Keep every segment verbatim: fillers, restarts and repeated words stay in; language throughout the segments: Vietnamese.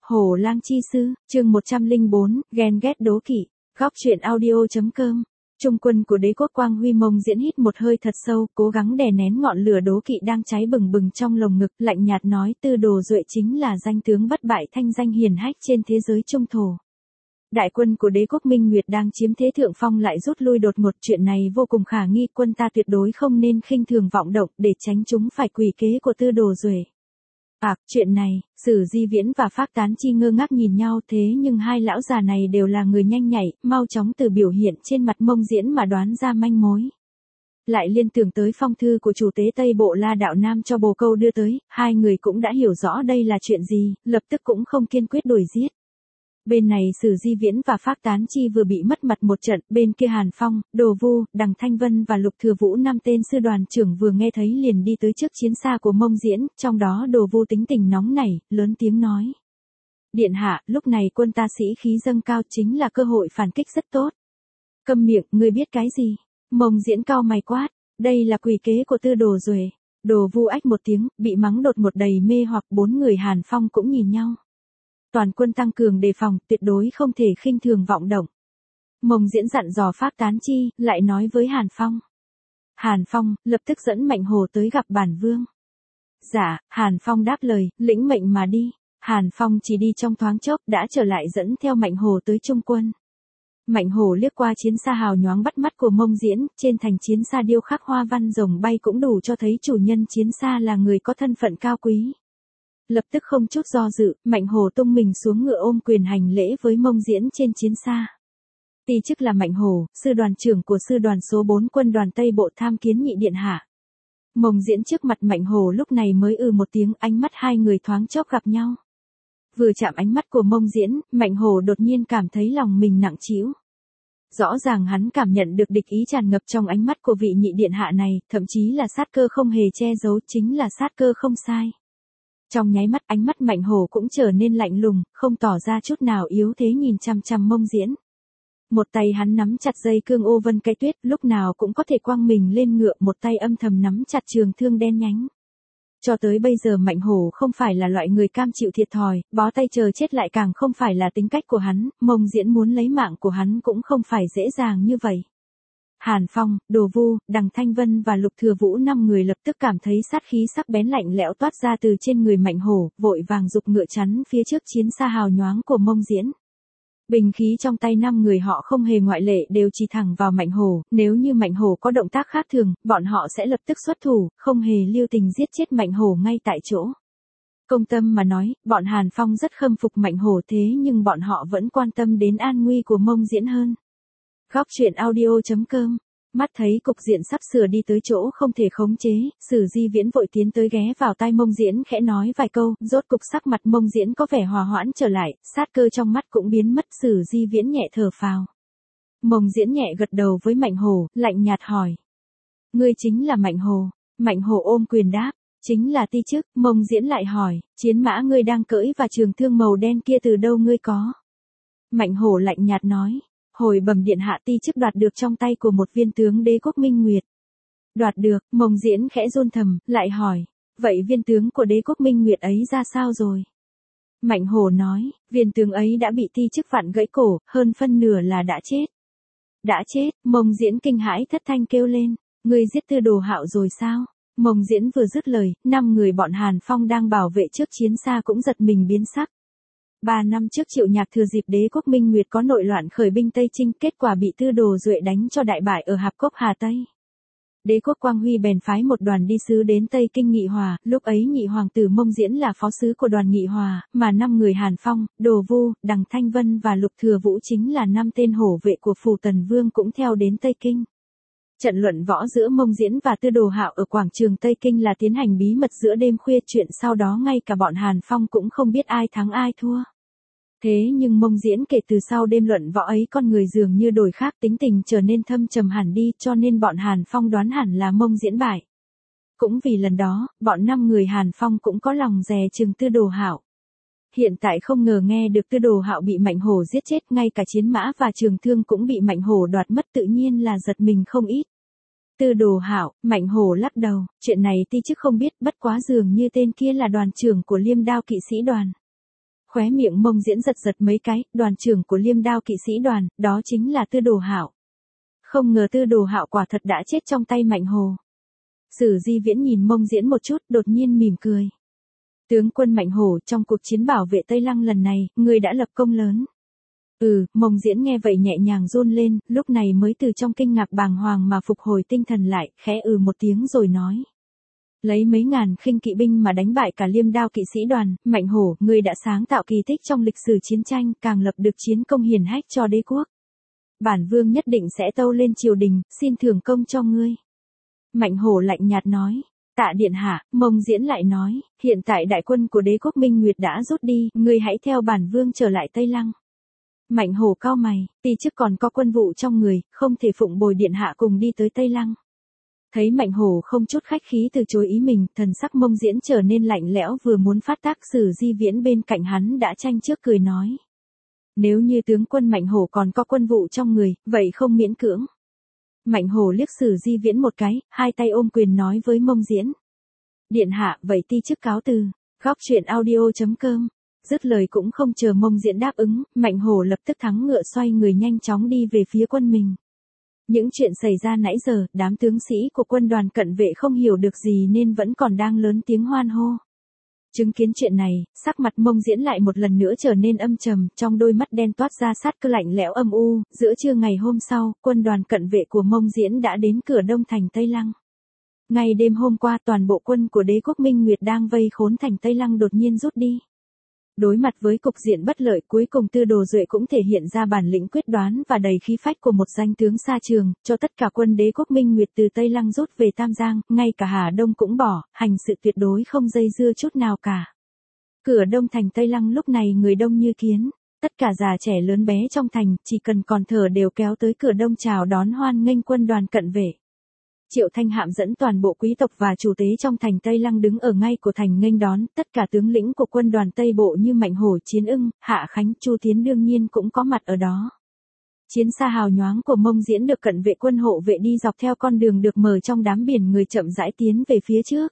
Hổ lang chi sư, chương một trăm lẻ bốn, ghen ghét đố kỵ. Góc truyện audio.com. Trung quân của đế quốc Quang Huy Mông Diễn hít một hơi thật sâu, cố gắng đè nén ngọn lửa đố kỵ đang cháy bừng bừng trong lồng ngực, lạnh nhạt nói Tư Đồ Duệ chính là danh tướng bất bại thanh danh hiển hách trên thế giới trung thổ. Đại quân của đế quốc Minh Nguyệt đang chiếm thế thượng phong lại rút lui đột ngột, chuyện này vô cùng khả nghi, quân ta tuyệt đối không nên khinh thường vọng động để tránh chúng phải quỳ kế của Tư Đồ Duệ. À, chuyện này, Sử Di Viễn và Phác Tán Chi ngơ ngác nhìn nhau, thế nhưng hai lão già này đều là người nhanh nhạy, mau chóng từ biểu hiện trên mặt Mông Diễn mà đoán ra manh mối. Lại liên tưởng tới phong thư của chủ tế Tây Bộ La Đạo Nam cho bồ câu đưa tới, hai người cũng đã hiểu rõ đây là chuyện gì, lập tức cũng không kiên quyết đuổi giết. Bên này Sử Di Viễn và Phác Tán Chi vừa bị mất mặt một trận, bên kia Hàn Phong, Đồ Vu, Đằng Thanh Vân và Lục Thừa Vũ năm tên sư đoàn trưởng vừa nghe thấy liền đi tới trước chiến xa của Mông Diễn, trong đó Đồ Vu tính tình nóng nảy, lớn tiếng nói. Điện hạ, lúc này quân ta sĩ khí dâng cao chính là cơ hội phản kích rất tốt. Câm miệng, ngươi biết cái gì? Mông Diễn cau mày quát, đây là quỷ kế của Tư Đồ Duệ. Đồ Vu ách một tiếng, bị mắng đột một đầy mê hoặc, bốn người Hàn Phong cũng nhìn nhau. Toàn quân tăng cường đề phòng, tuyệt đối không thể khinh thường vọng động. Mông Diễn dặn dò Phác Tán Chi, lại nói với Hàn Phong. Hàn Phong, lập tức dẫn Mạnh Hồ tới gặp bản vương. Dạ, Hàn Phong đáp lời, lĩnh mệnh mà đi. Hàn Phong chỉ đi trong thoáng chốc đã trở lại dẫn theo Mạnh Hồ tới trung quân. Mạnh Hồ liếc qua chiến xa hào nhoáng bắt mắt của Mông Diễn, trên thành chiến xa điêu khắc hoa văn rồng bay cũng đủ cho thấy chủ nhân chiến xa là người có thân phận cao quý. Lập tức không chút do dự, Mạnh Hồ tung mình xuống ngựa ôm quyền hành lễ với Mông Diễn trên chiến xa. Ti chức là Mạnh Hồ, sư đoàn trưởng của sư đoàn số bốn quân đoàn Tây Bộ tham kiến nhị điện hạ. Mông Diễn trước mặt Mạnh Hồ lúc này mới ừ một tiếng, ánh mắt hai người thoáng chốc gặp nhau. Vừa chạm ánh mắt của Mông Diễn, Mạnh Hồ đột nhiên cảm thấy lòng mình nặng trĩu. Rõ ràng hắn cảm nhận được địch ý tràn ngập trong ánh mắt của vị nhị điện hạ này, thậm chí là sát cơ không hề che giấu, chính là sát cơ không sai. Trong nháy mắt ánh mắt Mạnh Hồ cũng trở nên lạnh lùng, không tỏ ra chút nào yếu thế nhìn chăm chăm Mông Diễn. Một tay hắn nắm chặt dây cương ô vân cái tuyết, lúc nào cũng có thể quăng mình lên ngựa, một tay âm thầm nắm chặt trường thương đen nhánh. Cho tới bây giờ Mạnh Hồ không phải là loại người cam chịu thiệt thòi, bó tay chờ chết lại càng không phải là tính cách của hắn, Mông Diễn muốn lấy mạng của hắn cũng không phải dễ dàng như vậy. Hàn Phong, Đồ Vu, Đằng Thanh Vân và Lục Thừa Vũ năm người lập tức cảm thấy sát khí sắc bén lạnh lẽo toát ra từ trên người Mạnh Hồ, vội vàng giục ngựa chắn phía trước chiến xa hào nhoáng của Mông Diễn. Bình khí trong tay năm người họ không hề ngoại lệ đều chỉ thẳng vào Mạnh Hồ, nếu như Mạnh Hồ có động tác khác thường, bọn họ sẽ lập tức xuất thủ, không hề lưu tình giết chết Mạnh Hồ ngay tại chỗ. Công tâm mà nói, bọn Hàn Phong rất khâm phục Mạnh Hồ thế nhưng bọn họ vẫn quan tâm đến an nguy của Mông Diễn hơn. Góc truyện audio.com. Mắt thấy cục diện sắp sửa đi tới chỗ không thể khống chế, Sử Di Viễn vội tiến tới ghé vào tai Mông Diễn khẽ nói vài câu, rốt cục sắc mặt Mông Diễn có vẻ hòa hoãn trở lại, sát cơ trong mắt cũng biến mất. Sử Di Viễn nhẹ thở phào. Mông Diễn nhẹ gật đầu với Mạnh Hồ, lạnh nhạt hỏi. Ngươi chính là Mạnh Hồ? Mạnh Hồ ôm quyền đáp, chính là ti chức. Mông Diễn lại hỏi, chiến mã ngươi đang cưỡi và trường thương màu đen kia từ đâu ngươi có? Mạnh Hồ lạnh nhạt nói. Hồi bẩm điện hạ, ti chức đoạt được trong tay của một viên tướng đế quốc Minh Nguyệt. Đoạt được, Mông Diễn khẽ run thầm, lại hỏi, vậy viên tướng của đế quốc Minh Nguyệt ấy ra sao rồi? Mạnh Hồ nói, viên tướng ấy đã bị ti chức vặn gãy cổ, hơn phân nửa là đã chết. Đã chết, Mông Diễn kinh hãi thất thanh kêu lên, ngươi giết Tư Đồ Hạo rồi sao? Mông Diễn vừa dứt lời, năm người bọn Hàn Phong đang bảo vệ trước chiến xa cũng giật mình biến sắc. Ba năm trước Triệu Nhạc thừa dịp đế quốc Minh Nguyệt có nội loạn khởi binh Tây Chinh, kết quả bị Tư Đồ Duệ đánh cho đại bại ở Hạp Cốc Hà Tây. Đế quốc Quang Huy bèn phái một đoàn đi sứ đến Tây Kinh nghị hòa, lúc ấy nhị hoàng tử Mông Diễn là phó sứ của đoàn nghị hòa, mà năm người Hàn Phong, Đồ Vu, Đằng Thanh Vân và Lục Thừa Vũ chính là năm tên hổ vệ của Phù Tần Vương cũng theo đến Tây Kinh. Trận luận võ giữa Mông Diễn và Tư Đồ Hạo ở quảng trường Tây Kinh là tiến hành bí mật giữa đêm khuya, chuyện sau đó ngay cả bọn Hàn Phong cũng không biết ai thắng ai thua. Thế nhưng Mông Diễn kể từ sau đêm luận võ ấy con người dường như đổi khác, tính tình trở nên thâm trầm hẳn đi, cho nên bọn Hàn Phong đoán hẳn là Mông Diễn bại. Cũng vì lần đó, bọn năm người Hàn Phong cũng có lòng dè chừng Tư Đồ Hạo. Hiện tại không ngờ nghe được Tư Đồ Hạo bị Mạnh Hồ giết chết, ngay cả chiến mã và trường thương cũng bị Mạnh Hồ đoạt mất, tự nhiên là giật mình không ít. Tư Đồ Hạo, Mạnh Hồ lắc đầu, chuyện này ti chức không biết, bất quá dường như tên kia là đoàn trưởng của Liêm Đao kỵ sĩ đoàn. Khóe miệng Mông Diễn giật giật mấy cái, đoàn trưởng của Liêm Đao kỵ sĩ đoàn, đó chính là Tư Đồ Hạo. Không ngờ Tư Đồ Hạo quả thật đã chết trong tay Mạnh Hồ. Sử Di Viễn nhìn Mông Diễn một chút, đột nhiên mỉm cười. Tướng quân Mạnh Hổ, trong cuộc chiến bảo vệ Tây Lăng lần này, người đã lập công lớn. Ừ, Mông Diễn nghe vậy nhẹ nhàng run lên, lúc này mới từ trong kinh ngạc bàng hoàng mà phục hồi tinh thần lại, khẽ ừ một tiếng rồi nói. Lấy mấy ngàn khinh kỵ binh mà đánh bại cả Liêm Đao kỵ sĩ đoàn, Mạnh Hổ, ngươi đã sáng tạo kỳ tích trong lịch sử chiến tranh, càng lập được chiến công hiển hách cho đế quốc. Bản vương nhất định sẽ tâu lên triều đình, xin thưởng công cho ngươi. Mạnh Hổ lạnh nhạt nói. Tạ điện hạ, Mông Diễn lại nói, hiện tại đại quân của đế quốc Minh Nguyệt đã rút đi, ngươi hãy theo bản vương trở lại Tây Lăng. Mạnh Hổ cau mày, ti chức còn có quân vụ trong người, không thể phụng bồi điện hạ cùng đi tới Tây Lăng. Thấy Mạnh Hổ không chút khách khí từ chối ý mình, thần sắc Mông Diễn trở nên lạnh lẽo, vừa muốn phát tác. Sử Di Viễn bên cạnh hắn đã tranh trước cười nói. Nếu như tướng quân Mạnh Hổ còn có quân vụ trong người, vậy không miễn cưỡng. Mạnh Hổ liếc Sử Di Viễn một cái, hai tay ôm quyền nói với Mông Diễn. Điện hạ, vậy ti chức cáo từ. Góc truyện audio chấm com. Dứt lời cũng không chờ Mông Diễn đáp ứng, Mạnh Hổ lập tức thắng ngựa xoay người nhanh chóng đi về phía quân mình. Những chuyện xảy ra nãy giờ, đám tướng sĩ của quân đoàn cận vệ không hiểu được gì nên vẫn còn đang lớn tiếng hoan hô. Chứng kiến chuyện này, sắc mặt Mông Diễn lại một lần nữa trở nên âm trầm, trong đôi mắt đen toát ra sát cơ lạnh lẽo âm u. Giữa trưa ngày hôm sau, quân đoàn cận vệ của Mông Diễn đã đến cửa đông thành Tây Lăng. Ngày đêm hôm qua, toàn bộ quân của đế quốc Minh Nguyệt đang vây khốn thành Tây Lăng đột nhiên rút đi. Đối mặt với cục diện bất lợi, cuối cùng Tư Đồ Duệ cũng thể hiện ra bản lĩnh quyết đoán và đầy khí phách của một danh tướng xa trường, cho tất cả quân đế quốc Minh Nguyệt từ Tây Lăng rút về Tam Giang, ngay cả Hà Đông cũng bỏ, hành sự tuyệt đối không dây dưa chút nào cả. Cửa đông thành Tây Lăng lúc này người đông như kiến, tất cả già trẻ lớn bé trong thành, chỉ cần còn thở đều kéo tới cửa đông chào đón hoan nghênh quân đoàn cận vệ. Triệu Thanh Hạm dẫn toàn bộ quý tộc và chủ tế trong thành Tây Lăng đứng ở ngay của thành nghênh đón, tất cả tướng lĩnh của quân đoàn Tây Bộ như Mạnh Hổ, Chiến Ưng, Hạ Khánh, Chu Tiến đương nhiên cũng có mặt ở đó. Chiến xa hào nhoáng của Mông Diễn được cận vệ quân hộ vệ đi dọc theo con đường được mở trong đám biển người chậm rãi tiến về phía trước.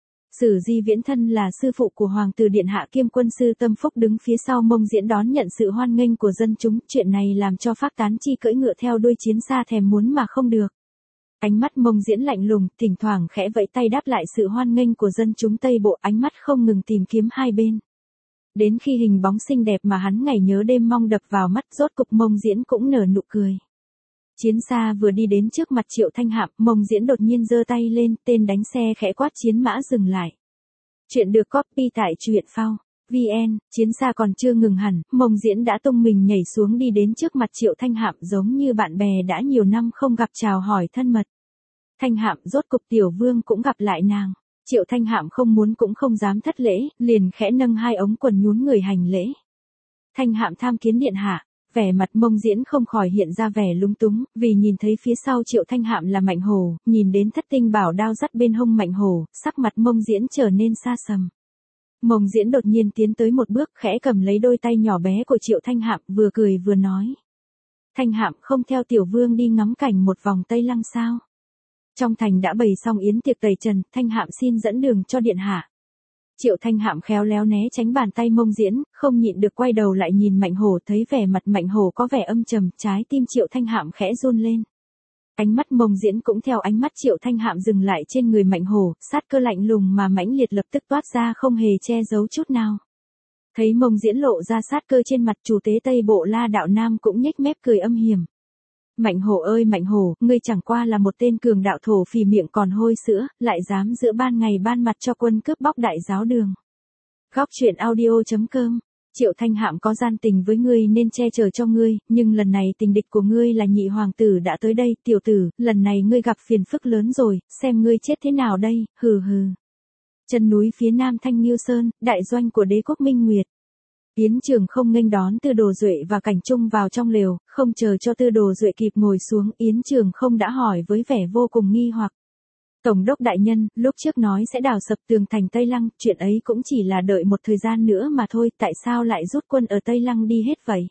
Sử Di Viễn thân là sư phụ của Hoàng tử Điện Hạ kiêm quân sư Tâm Phúc đứng phía sau Mông Diễn đón nhận sự hoan nghênh của dân chúng, chuyện này làm cho Phác Tán Chi cưỡi ngựa theo đuôi chiến xa thèm muốn mà không được. Ánh mắt Mông Diễn lạnh lùng, thỉnh thoảng khẽ vẫy tay đáp lại sự hoan nghênh của dân chúng Tây Bộ, ánh mắt không ngừng tìm kiếm hai bên. Đến khi hình bóng xinh đẹp mà hắn ngày nhớ đêm mong đập vào mắt, rốt cục Mông Diễn cũng nở nụ cười. Chiến xa vừa đi đến trước mặt Triệu Thanh Hạm, Mông Diễn đột nhiên giơ tay lên, tên đánh xe khẽ quát chiến mã dừng lại. Chuyện được copy tại truyện phao chấm vn. Chiến xa còn chưa ngừng hẳn, Mông Diễn đã tung mình nhảy xuống đi đến trước mặt Triệu Thanh Hạm, giống như bạn bè đã nhiều năm không gặp chào hỏi thân mật. Thanh Hạm, rốt cục tiểu vương cũng gặp lại nàng. Triệu Thanh Hạm không muốn cũng không dám thất lễ, liền khẽ nâng hai ống quần nhún người hành lễ. Thanh Hạm tham kiến điện hạ. Vẻ mặt Mông Diễn không khỏi hiện ra vẻ lúng túng, vì nhìn thấy phía sau Triệu Thanh Hạm là Mạnh Hổ, nhìn đến thất tinh bảo đao dắt bên hông Mạnh Hổ, sắc mặt Mông Diễn trở nên xa sầm. Mông Diễn đột nhiên tiến tới một bước, khẽ cầm lấy đôi tay nhỏ bé của Triệu Thanh Hạm, vừa cười vừa nói. Thanh Hạm, không theo tiểu vương đi ngắm cảnh một vòng Tây Lăng sao? Trong thành đã bày xong yến tiệc tẩy trần, Thanh Hạm xin dẫn đường cho điện hạ. Triệu Thanh Hạm khéo léo né tránh bàn tay Mông Diễn, không nhịn được quay đầu lại nhìn Mạnh Hổ, thấy vẻ mặt Mạnh Hổ có vẻ âm trầm, trái tim Triệu Thanh Hạm khẽ run lên. Ánh mắt Mông Diễn cũng theo ánh mắt Triệu Thanh Hạm dừng lại trên người Mạnh Hổ, sát cơ lạnh lùng mà mãnh liệt lập tức toát ra không hề che giấu chút nào. Thấy Mông Diễn lộ ra sát cơ trên mặt, chủ tế Tây Bộ La Đạo Nam cũng nhếch mép cười âm hiểm. Mạnh Hổ ơi Mạnh Hổ, ngươi chẳng qua là một tên cường đạo thổ phỉ miệng còn hôi sữa, lại dám giữa ban ngày ban mặt cho quân cướp bóc đại giáo đường. Góc truyện audio chấm com. Triệu Thanh Hạm có gian tình với ngươi nên che chở cho ngươi, nhưng lần này tình địch của ngươi là nhị hoàng tử đã tới đây, tiểu tử, lần này ngươi gặp phiền phức lớn rồi, xem ngươi chết thế nào đây, hừ hừ. Chân núi phía nam Thanh Nghiêu Sơn, đại doanh của đế quốc Minh Nguyệt. Yến Trường không nghênh đón Tư Đồ Duệ và Cảnh Trung vào trong lều, không chờ cho Tư Đồ Duệ kịp ngồi xuống, Yến Trường không đã hỏi với vẻ vô cùng nghi hoặc. Tổng đốc đại nhân, lúc trước nói sẽ đào sập tường thành Tây Lăng, chuyện ấy cũng chỉ là đợi một thời gian nữa mà thôi, tại sao lại rút quân ở Tây Lăng đi hết vậy?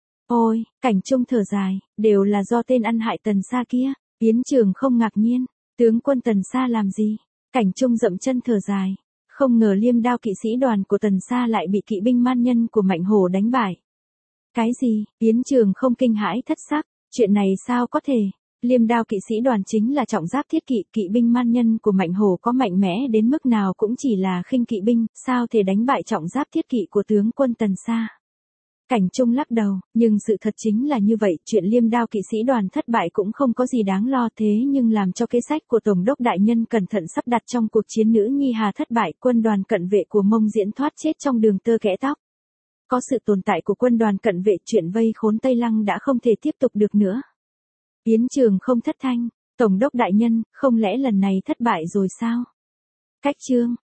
Ôi, Cảnh Trung thở dài, đều là do tên ăn hại Tần Sa kia. Yến Trường không ngạc nhiên, tướng quân Tần Sa làm gì? Cảnh Trung dậm chân thở dài. Không ngờ liêm đao kỵ sĩ đoàn của Tần Sa lại bị kỵ binh man nhân của Mạnh Hổ đánh bại. Cái gì? Yến Trường không kinh hãi thất sắc, chuyện này sao có thể? Liêm đao kỵ sĩ đoàn chính là trọng giáp thiết kỵ, kỵ binh man nhân của Mạnh Hổ có mạnh mẽ đến mức nào cũng chỉ là khinh kỵ binh, sao thể đánh bại trọng giáp thiết kỵ của tướng quân Tần Sa? Cảnh Trung lắc đầu, nhưng sự thật chính là như vậy, chuyện liêm đao kỵ sĩ đoàn thất bại cũng không có gì đáng lo, thế nhưng làm cho kế sách của Tổng đốc đại nhân cẩn thận sắp đặt trong cuộc chiến nữ Nhi Hà thất bại, quân đoàn cận vệ của Mông Diễn thoát chết trong đường tơ kẽ tóc. Có sự tồn tại của quân đoàn cận vệ, chuyện vây khốn Tây Lăng đã không thể tiếp tục được nữa. Yến Trường không thất thanh, Tổng đốc đại nhân, không lẽ lần này thất bại rồi sao? Cách chương